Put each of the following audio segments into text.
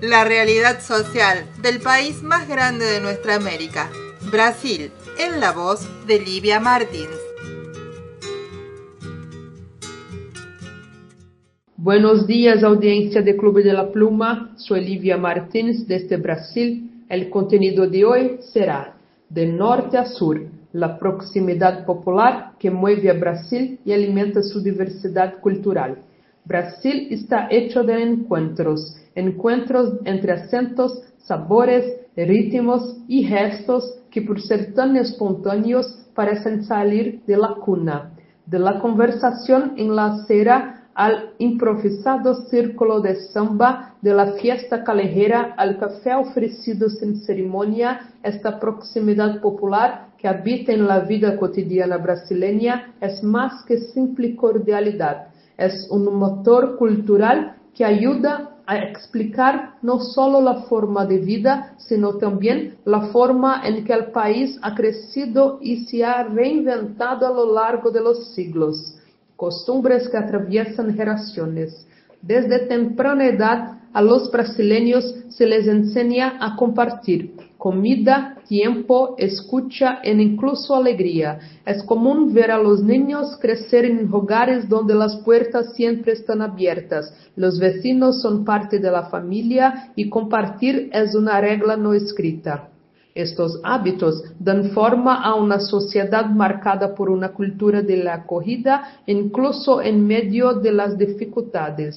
La realidad social del país más grande de nuestra América, Brasil, en la voz de Livia Martins. Buenos días, audiencia de Clube de la Pluma. Soy Livia Martins desde Brasil. El contenido de hoy será de norte a sur, la proximidad popular que mueve a Brasil y alimenta su diversidad cultural. Brasil está hecho de encuentros entre acentos, sabores, ritmos y gestos que por ser tan espontáneos parecen salir de la cuna, de la conversación en la acera al improvisado círculo de samba, de la fiesta callejera al café ofrecido sin ceremonia. Esta proximidad popular que habita en la vida cotidiana brasileña es más que simple cordialidad. Es un motor cultural que ayuda a explicar no solo la forma de vida, sino también la forma en que el país ha crecido y se ha reinventado a lo largo de los siglos. Costumbres que atraviesan generaciones. Desde temprana edad a los brasileños se les enseña a compartir comida, tiempo, escucha e incluso alegría. Es común ver a los niños crecer en hogares donde las puertas siempre están abiertas. Los vecinos son parte de la familia y compartir es una regla no escrita. Estos hábitos dan forma a una sociedad marcada por una cultura de la acogida, incluso en medio de las dificultades.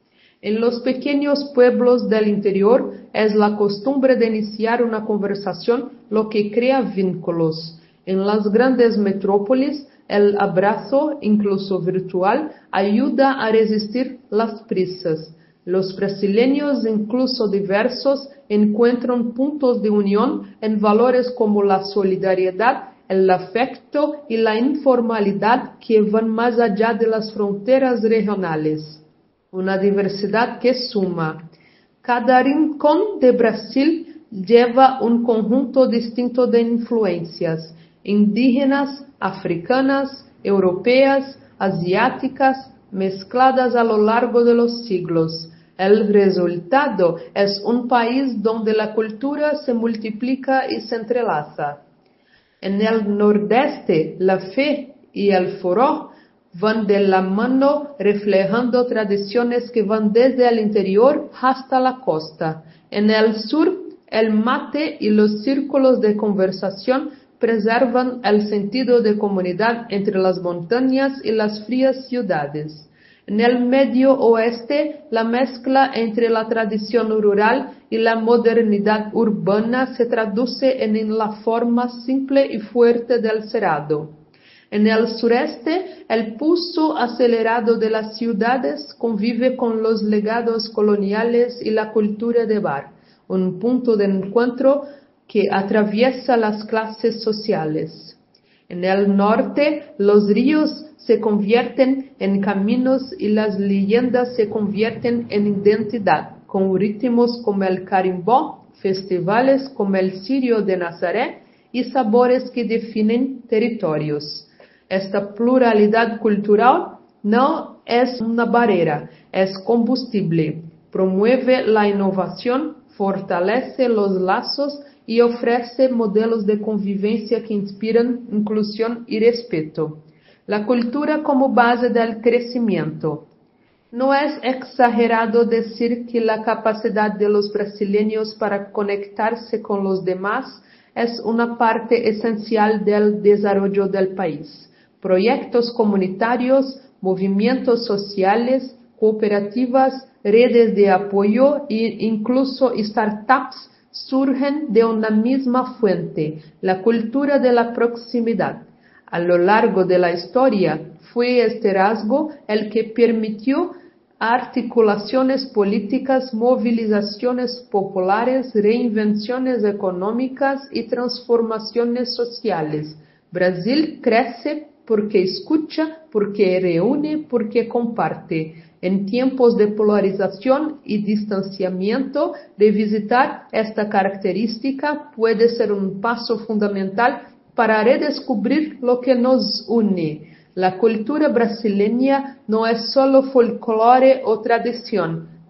En los pequeños pueblos del interior es la costumbre de iniciar una conversación lo que crea vínculos. En las grandes metrópolis, el abrazo, incluso virtual, ayuda a resistir las prisas. Los brasileños, incluso diversos, encuentran puntos de unión en valores como la solidaridad, el afecto y la informalidad que van más allá de las fronteras regionales. Una diversidad que suma. Cada rincón de Brasil lleva un conjunto distinto de influencias, indígenas, africanas, europeas, asiáticas, mezcladas a lo largo de los siglos. El resultado es un país donde la cultura se multiplica y se entrelaza. En el nordeste, la fe y el forró van de la mano, reflejando tradiciones que van desde el interior hasta la costa. En el sur, el mate y los círculos de conversación preservan el sentido de comunidad entre las montañas y las frías ciudades. En el medio oeste, la mezcla entre la tradición rural y la modernidad urbana se traduce en la forma simple y fuerte del cerrado. En el sureste, el pulso acelerado de las ciudades convive con los legados coloniales y la cultura de bar, un punto de encuentro que atraviesa las clases sociales. En el norte, los ríos se convierten en caminos y las leyendas se convierten en identidad, con ritmos como el carimbó, festivales como el Cirio de Nazaré y sabores que definen territorios. Esta pluralidad cultural no es una barrera, es combustible, promueve la innovación, fortalece los lazos y ofrece modelos de convivencia que inspiran inclusión y respeto. La cultura como base del crecimiento. No es exagerado decir que la capacidad de los brasileños para conectarse con los demás es una parte esencial del desarrollo del país. Proyectos comunitarios, movimientos sociales, cooperativas, redes de apoyo e incluso startups surgen de una misma fuente, la cultura de la proximidad. A lo largo de la historia, fue este rasgo el que permitió articulaciones políticas, movilizaciones populares, reinvenciones económicas y transformaciones sociales. Brasil crece porque escucha, porque reúne, porque comparte. En tiempos de polarización y distanciamiento, revisitar esta característica puede ser un paso fundamental para redescubrir lo que nos une. La cultura brasileña no es solo folclore o tradición,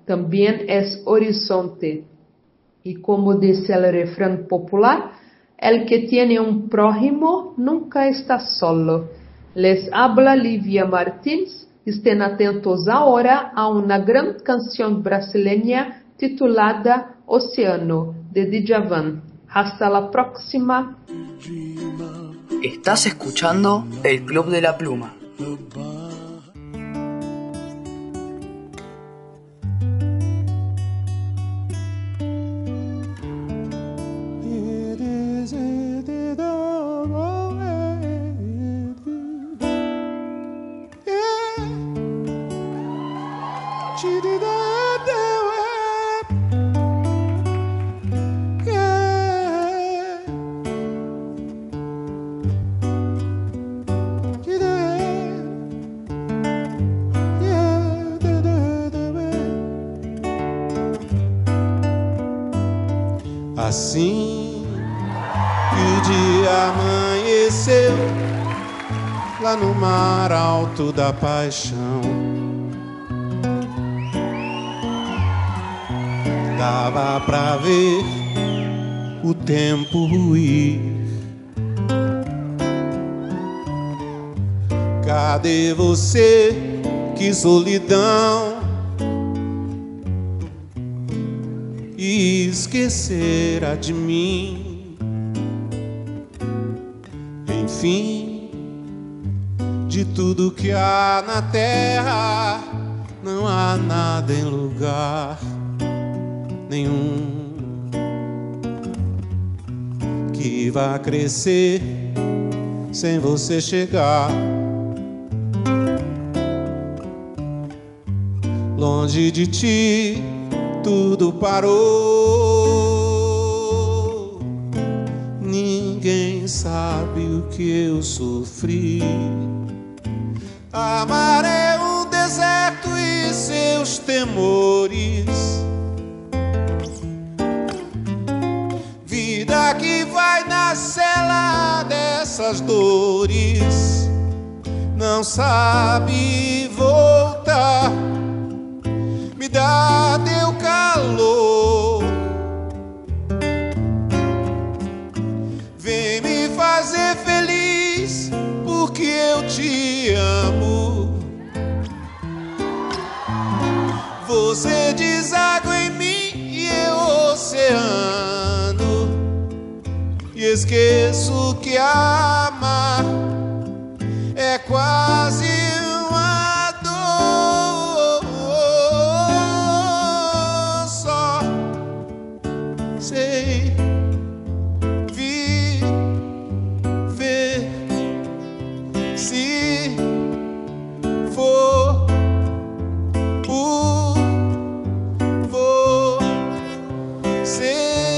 también es horizonte. Y como dice el refrán popular, el que tiene un prójimo nunca está solo. Les habla Lívia Martins. Estén atentos ahora a una gran canción brasileña titulada Oceano, de Djavan. Hasta la próxima. Estás escuchando El Club de la Pluma. Assim que o dia amanheceu, lá no mar alto da paixão, dava pra ver o tempo ruir. Cadê você? Que solidão! E esquecera de mim. Enfim, de tudo que há na terra, não há nada em lugar nenhum que vá crescer sem você chegar. Longe de ti tudo parou. Ninguém sabe o que eu sofri. Amar é um deserto e seus temores. Vida que vai na cela dessas dores. Não sabe voltar. Me dá teu calor, vem me fazer feliz, porque eu te amo. Você deságua em mim e eu oceano, e esqueço que amar é quase uma dor. Sei viver se for por você.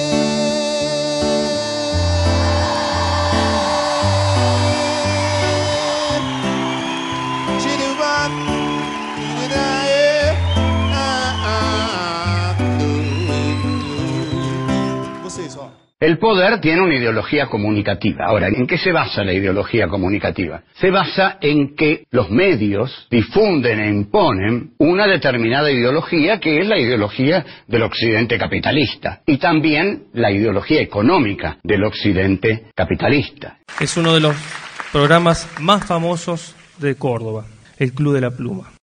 El poder tiene una ideología comunicativa. Ahora, ¿en qué se basa la ideología comunicativa? Se basa en que los medios difunden e imponen una determinada ideología, que es la ideología del occidente capitalista, y también la ideología económica del occidente capitalista. Es uno de los programas más famosos de Córdoba, El Club de la Pluma.